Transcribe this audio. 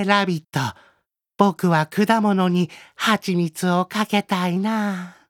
ラビット、僕は果物に蜂蜜をかけたいな。